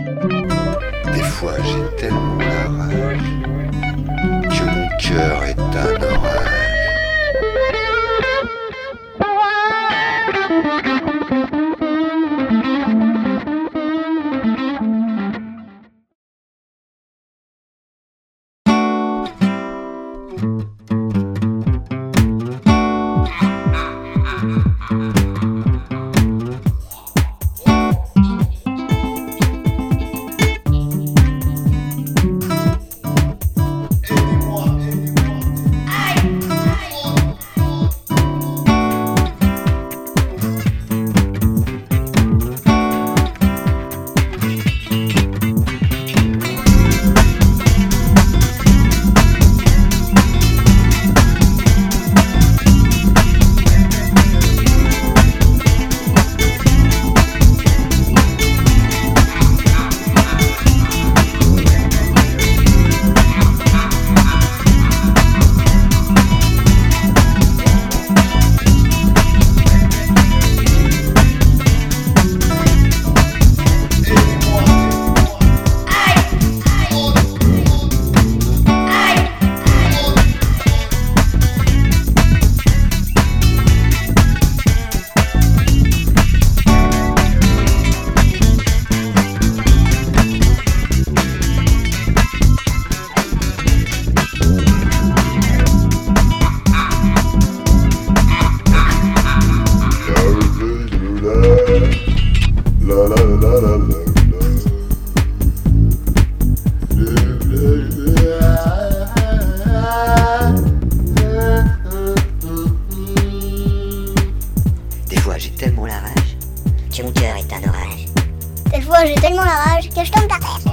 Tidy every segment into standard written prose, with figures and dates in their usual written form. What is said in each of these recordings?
Des fois j'ai tellement la rage que mon cœur est un orage. Des fois j'ai tellement la rage que mon cœur est un orage. Des fois j'ai tellement la rage que je tombe par terre.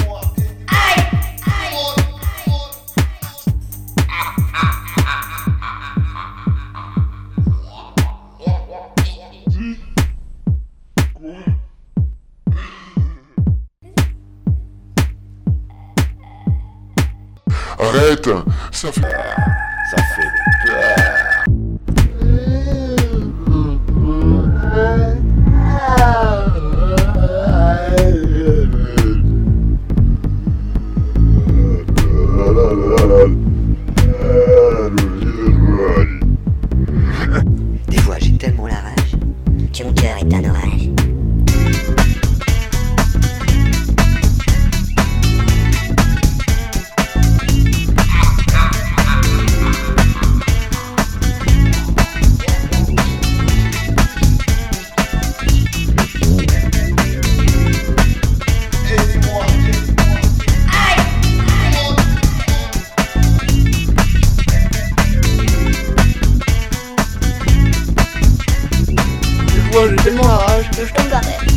Arrête, ça fait... Ça fait peur. Des fois j'ai tellement la rage que mon cœur est un orage. Des fois j'ai tellement la rage que je tombe par terre.